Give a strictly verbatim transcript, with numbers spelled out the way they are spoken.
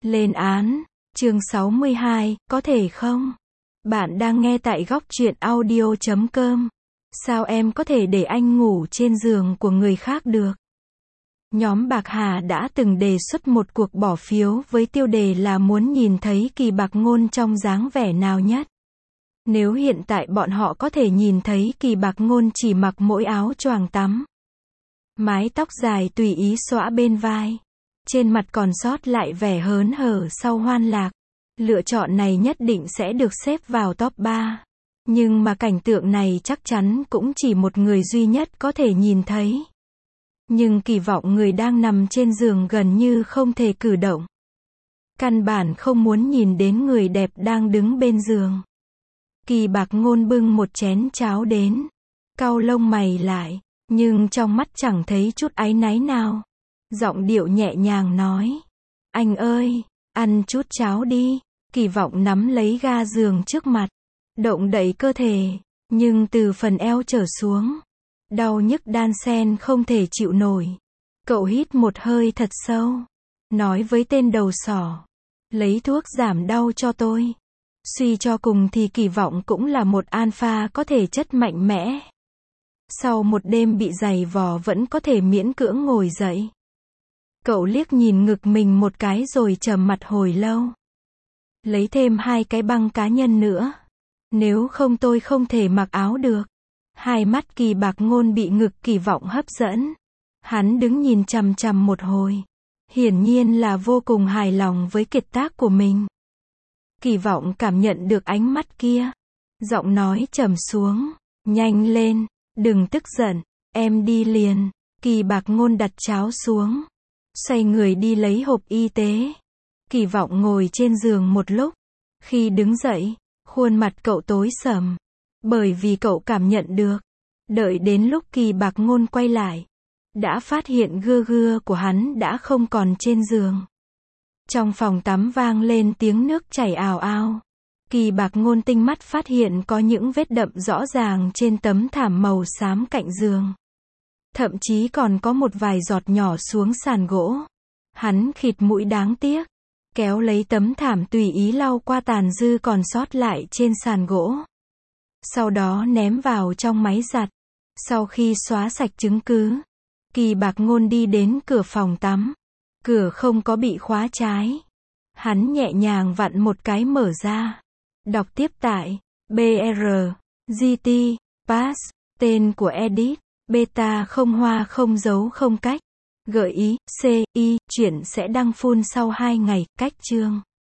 Lên án, chương sáu mươi hai, có thể không? Bạn đang nghe tại góc truyện audio chấm com. Sao em có thể để anh ngủ trên giường của người khác được? Nhóm Bạc Hà đã từng đề xuất một cuộc bỏ phiếu với tiêu đề là muốn nhìn thấy Kỳ Bạc Ngôn trong dáng vẻ nào nhất. Nếu hiện tại bọn họ có thể nhìn thấy Kỳ Bạc Ngôn chỉ mặc mỗi áo choàng tắm, mái tóc dài tùy ý xõa bên vai, trên mặt còn sót lại vẻ hớn hở sau hoan lạc, lựa chọn này nhất định sẽ được xếp vào top ba. Nhưng mà cảnh tượng này chắc chắn cũng chỉ một người duy nhất có thể nhìn thấy. Nhưng kỳ vọng người đang nằm trên giường gần như không thể cử động. Căn bản không muốn nhìn đến người đẹp đang đứng bên giường. Kỳ Bạc Ngôn bưng một chén cháo đến, cau lông mày lại, nhưng trong mắt chẳng thấy chút áy náy nào. Giọng điệu nhẹ nhàng nói: "Anh ơi, ăn chút cháo đi." Kỳ vọng nắm lấy ga giường trước mặt, động đậy cơ thể, nhưng từ phần eo trở xuống, đau nhức đan xen không thể chịu nổi. Cậu hít một hơi thật sâu, nói với tên đầu sỏ: "Lấy thuốc giảm đau cho tôi." Suy cho cùng thì Kỳ vọng cũng là một alpha có thể chất mạnh mẽ. Sau một đêm bị giày vò vẫn có thể miễn cưỡng ngồi dậy. Cậu liếc nhìn ngực mình một cái rồi trầm mặt hồi lâu. Lấy thêm hai cái băng cá nhân nữa. Nếu không tôi không thể mặc áo được. Hai mắt Kỳ Bạc Ngôn bị ngực Kỳ vọng hấp dẫn. Hắn đứng nhìn chằm chằm một hồi. Hiển nhiên là vô cùng hài lòng với kiệt tác của mình. Kỳ vọng cảm nhận được ánh mắt kia. Giọng nói trầm xuống: "Nhanh lên, đừng tức giận, em đi liền." Kỳ Bạc Ngôn đặt cháo xuống, xoay người đi lấy hộp y tế. Kỳ vọng ngồi trên giường một lúc. Khi đứng dậy, khuôn mặt cậu tối sầm, bởi vì cậu cảm nhận được, đợi đến lúc Kỳ Bạc Ngôn quay lại, đã phát hiện gưa gưa của hắn đã không còn trên giường. Trong phòng tắm vang lên tiếng nước chảy ào ào. Kỳ Bạc Ngôn tinh mắt phát hiện có những vết đậm rõ ràng trên tấm thảm màu xám cạnh giường. Thậm chí còn có một vài giọt nhỏ xuống sàn gỗ. Hắn khịt mũi đáng tiếc, kéo lấy tấm thảm tùy ý lau qua tàn dư còn sót lại trên sàn gỗ. Sau đó ném vào trong máy giặt. Sau khi xóa sạch chứng cứ, Kỳ Bạc Ngôn đi đến cửa phòng tắm. Cửa không có bị khóa trái. Hắn nhẹ nhàng vặn một cái mở ra. Đọc tiếp tại bê rờ giê tê Pass, tên của edit, beta không hoa không dấu không cách. Gợi ý, C I, chuyện sẽ đăng full sau hai ngày, cách chương.